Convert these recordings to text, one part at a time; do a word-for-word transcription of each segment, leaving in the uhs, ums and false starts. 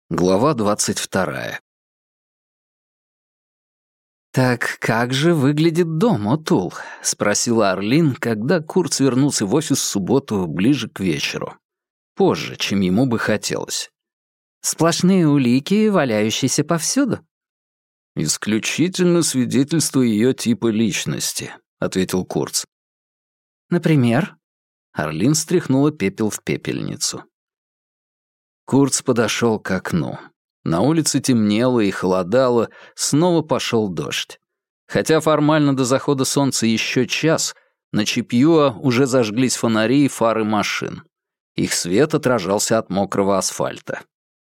Глава двадцать вторая. «Так как же выглядит дом, Отул?» — спросила Арлин, когда Курц вернулся в офис в субботу ближе к вечеру. Позже, чем ему бы хотелось. «Сплошные улики, валяющиеся повсюду?» «Исключительно свидетельство ее типа личности», — ответил Курц. «Например?» Арлин стряхнула пепел в пепельницу. Курц подошел к окну. На улице темнело и холодало, снова пошел дождь. Хотя формально до захода солнца еще час, на Чипьюа уже зажглись фонари и фары машин. Их свет отражался от мокрого асфальта.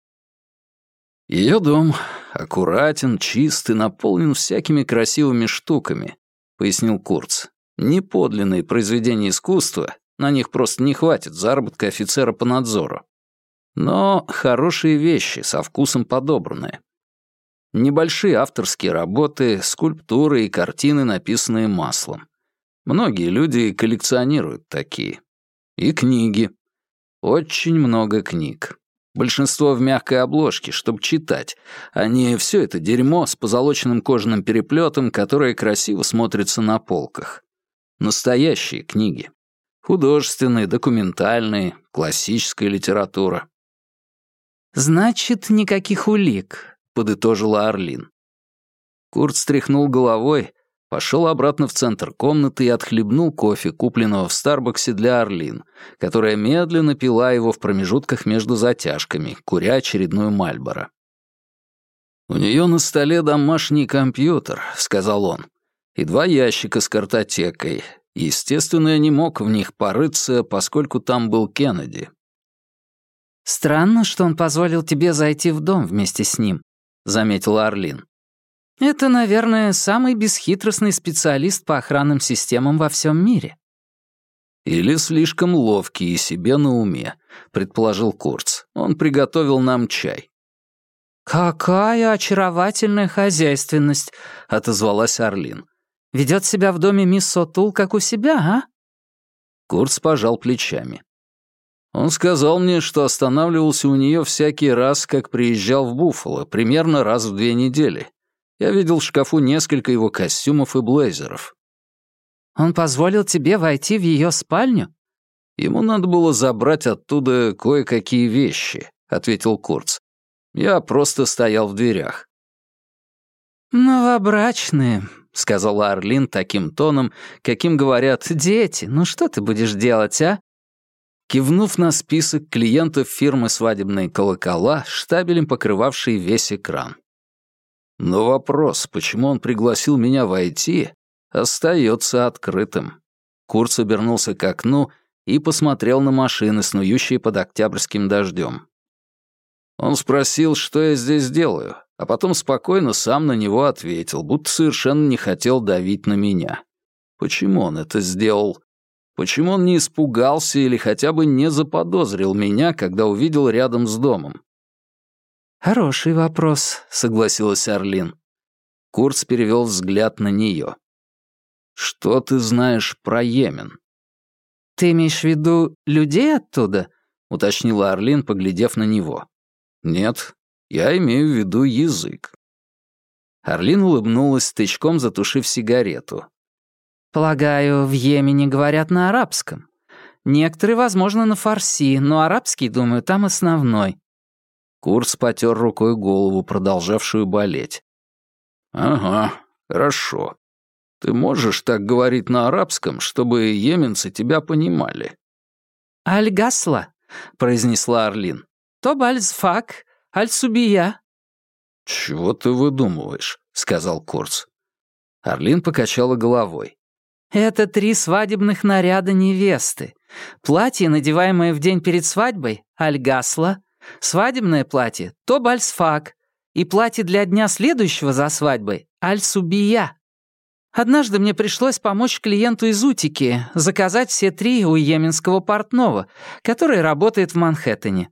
Ее дом аккуратен, чист и наполнен всякими красивыми штуками, пояснил Курц. Не подлинные произведения искусства, на них просто не хватит заработка офицера по надзору. Но хорошие вещи, со вкусом подобранные. Небольшие авторские работы, скульптуры и картины, написанные маслом. Многие люди коллекционируют такие. И книги. Очень много книг. Большинство в мягкой обложке, чтобы читать, а не все это дерьмо с позолоченным кожаным переплетом, которое красиво смотрится на полках. Настоящие книги. Художественные, документальные, классическая литература. «Значит, никаких улик», — подытожила Арлин. Курт стряхнул головой, пошел обратно в центр комнаты и отхлебнул кофе, купленного в Старбаксе для Арлин, которая медленно пила его в промежутках между затяжками, куря очередную Мальборо. «У нее на столе домашний компьютер», — сказал он, — «и два ящика с картотекой. Естественно, я не мог в них порыться, поскольку там был Кеннеди». «Странно, что он позволил тебе зайти в дом вместе с ним», — заметила Арлин. «Это, наверное, самый бесхитростный специалист по охранным системам во всем мире». «Или слишком ловкий и себе на уме», — предположил Курц. «Он приготовил нам чай». «Какая очаровательная хозяйственность», — отозвалась Арлин. «Ведет себя в доме мисс Отул, как у себя, а?» Курц пожал плечами. Он сказал мне, что останавливался у нее всякий раз, как приезжал в Буффало, примерно раз в две недели. Я видел в шкафу несколько его костюмов и блейзеров. «Он позволил тебе войти в ее спальню?» «Ему надо было забрать оттуда кое-какие вещи», — ответил Курц. «Я просто стоял в дверях». «Новобрачные», — сказала Арлин таким тоном, каким говорят «дети, ну что ты будешь делать, а?» Кивнув на список клиентов фирмы «Свадебные колокола», штабелем покрывавший весь экран. Но вопрос, почему он пригласил меня войти, остается открытым. Курц обернулся к окну и посмотрел на машины, снующие под октябрьским дождем. Он спросил, что я здесь делаю, а потом спокойно сам на него ответил, будто совершенно не хотел давить на меня. Почему он это сделал? Почему он не испугался или хотя бы не заподозрил меня, когда увидел рядом с домом? «Хороший вопрос», — согласилась Арлин. Курц перевел взгляд на нее. «Что ты знаешь про Йемен?» «Ты имеешь в виду людей оттуда?» — уточнила Арлин, поглядев на него. «Нет, я имею в виду язык». Арлин улыбнулась, тычком затушив сигарету. «Полагаю, в Йемене говорят на арабском. Некоторые, возможно, на фарси, но арабский, думаю, там основной». Курц потер рукой голову, продолжавшую болеть. «Ага, хорошо. Ты можешь так говорить на арабском, чтобы йеменцы тебя понимали?» «Аль-Гасла», — произнесла Арлин. «Тоб аль-Зфак, аль-Субия». «Чего ты выдумываешь?» — сказал Курц. Арлин покачала головой. «Это три свадебных наряда невесты. Платье, надеваемое в день перед свадьбой, аль-Гасла, свадебное платье, Тоб аль-Сфак, и платье для дня следующего за свадьбой, аль-Субия. Однажды мне пришлось помочь клиенту из Утики заказать все три у йеменского портного, который работает в Манхэттене».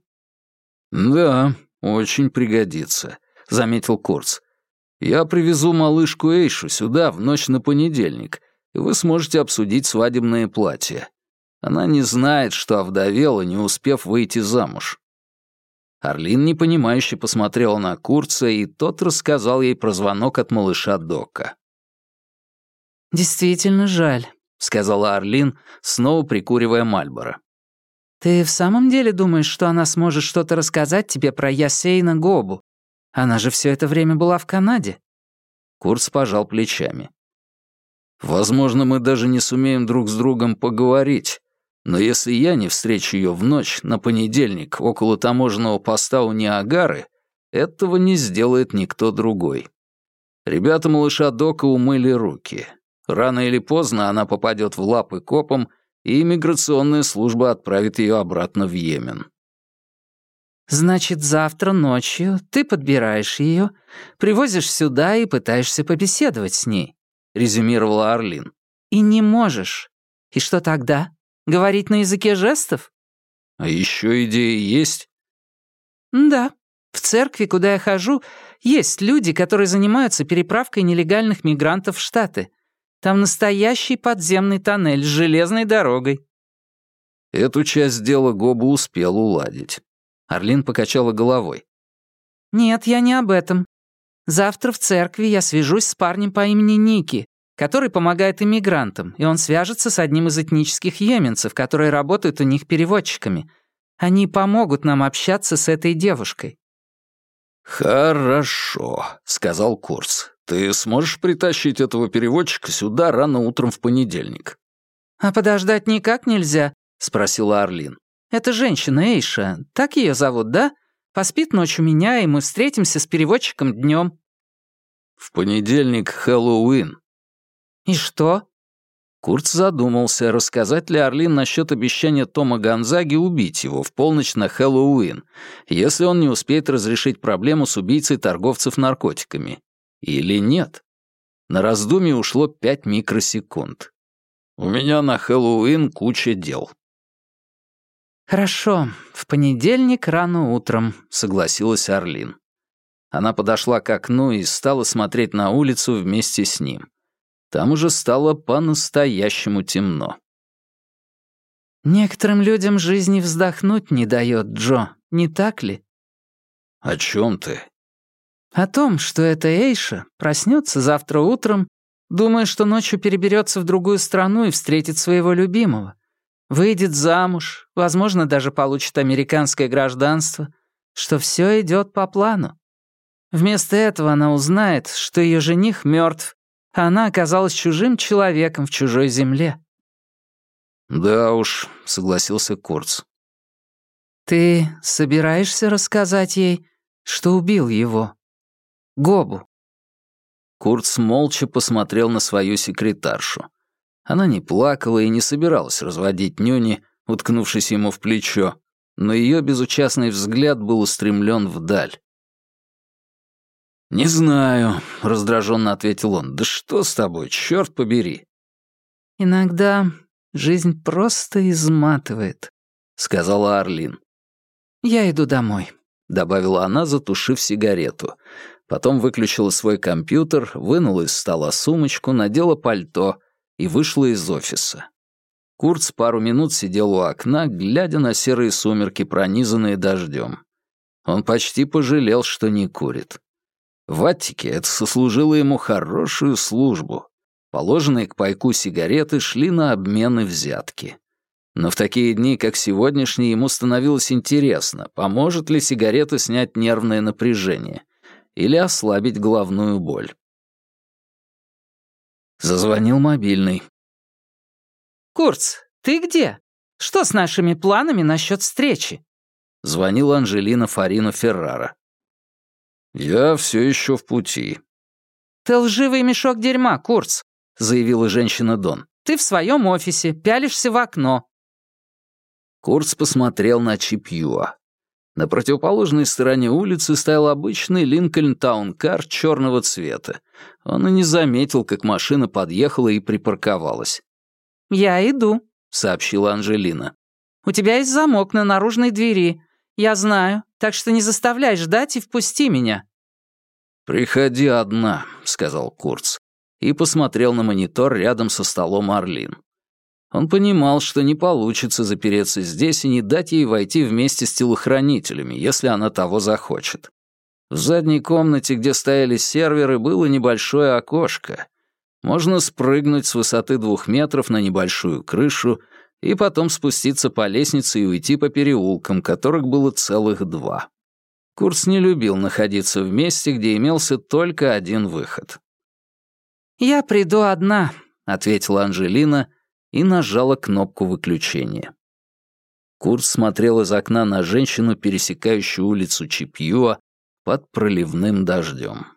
«Да, очень пригодится», — заметил Курц. «Я привезу малышку Эйшу сюда в ночь на понедельник, и вы сможете обсудить свадебное платье. Она не знает, что овдовела, не успев выйти замуж». Арлин непонимающе посмотрела на Курца, и тот рассказал ей про звонок от малыша Дока. «Действительно жаль», — сказала Арлин, снова прикуривая Мальборо. «Ты в самом деле думаешь, что она сможет что-то рассказать тебе про Ясейна Гобу? Она же все это время была в Канаде». Курц пожал плечами. «Возможно, мы даже не сумеем друг с другом поговорить, но если я не встречу ее в ночь на понедельник около таможенного поста у Ниагары, этого не сделает никто другой. Ребята малыша Дока умыли руки. Рано или поздно она попадет в лапы копам, и иммиграционная служба отправит ее обратно в Йемен». «Значит, завтра ночью ты подбираешь ее, привозишь сюда и пытаешься побеседовать с ней», — резюмировала Арлин. «И не можешь. И что тогда? Говорить на языке жестов?» «А еще идеи есть?» «Да. В церкви, куда я хожу, есть люди, которые занимаются переправкой нелегальных мигрантов в Штаты. Там настоящий подземный тоннель с железной дорогой». Эту часть дела Гоба успел уладить. Арлин покачала головой. «Нет, я не об этом. Завтра в церкви я свяжусь с парнем по имени Ники, который помогает иммигрантам, и он свяжется с одним из этнических йеменцев, которые работают у них переводчиками. Они помогут нам общаться с этой девушкой». «Хорошо», — сказал Курц. «Ты сможешь притащить этого переводчика сюда рано утром в понедельник?» «А подождать никак нельзя?» — спросила Арлин. «Это женщина Эйша, так ее зовут, да? Поспит ночь у меня, и мы встретимся с переводчиком днем». «В понедельник Хэллоуин». «И что?» Курц задумался, рассказать ли Арлин насчет обещания Тома Гонзаги убить его в полночь на Хэллоуин, если он не успеет разрешить проблему с убийцей торговцев наркотиками. Или нет? На раздумье ушло пять микросекунд. «У меня на Хэллоуин куча дел». «Хорошо, в понедельник рано утром», — согласилась Арлин. Она подошла к окну и стала смотреть на улицу вместе с ним. Там уже стало по-настоящему темно. «Некоторым людям жизни вздохнуть не дает, Джо, не так ли?» «О чем ты?» «О том, что эта Эйша проснется завтра утром, думая, что ночью переберется в другую страну и встретит своего любимого. Выйдет замуж, возможно, даже получит американское гражданство, что все идет по плану. Вместо этого она узнает, что ее жених мертв, а она оказалась чужим человеком в чужой земле». «Да уж», — согласился Курц. «Ты собираешься рассказать ей, что убил его? Гобу?» Курц молча посмотрел на свою секретаршу. Она не плакала и не собиралась разводить нюни, уткнувшись ему в плечо, но ее безучастный взгляд был устремлен вдаль. «Не знаю», — раздраженно ответил он. «Да что с тобой, черт побери?» «Иногда жизнь просто изматывает», — сказала Арлин. «Я иду домой», — добавила она, затушив сигарету. Потом выключила свой компьютер, вынула из стола сумочку, надела пальто и вышла из офиса. Курц пару минут сидел у окна, глядя на серые сумерки, пронизанные дождем. Он почти пожалел, что не курит. В Аттике это сослужило ему хорошую службу. Положенные к пайку сигареты шли на обмен и взятки. Но в такие дни, как сегодняшний, ему становилось интересно, поможет ли сигарета снять нервное напряжение или ослабить головную боль. Зазвонил мобильный. «Курц, ты где? Что с нашими планами насчет встречи?» Звонила Анжелина Фарино Феррара. «Я все еще в пути». «Ты лживый мешок дерьма, Курц», — заявила женщина Дон. «Ты в своем офисе, пялишься в окно». Курц посмотрел на Чипьюа. На противоположной стороне улицы стоял обычный Линкольн Таункар черного цвета. Он и не заметил, как машина подъехала и припарковалась. «Я иду», — сообщила Анжелина. «У тебя есть замок на наружной двери. Я знаю, так что не заставляй ждать и впусти меня». «Приходи одна», — сказал Курц, и посмотрел на монитор рядом со столом Арлин. Он понимал, что не получится запереться здесь и не дать ей войти вместе с телохранителями, если она того захочет. В задней комнате, где стояли серверы, было небольшое окошко. Можно спрыгнуть с высоты двух метров на небольшую крышу и потом спуститься по лестнице и уйти по переулкам, которых было целых два. Курц не любил находиться в месте, где имелся только один выход. «Я приду одна», — ответила Анжелина и нажала кнопку выключения. Курц смотрел из окна на женщину, пересекающую улицу Чипьюа под проливным дождем.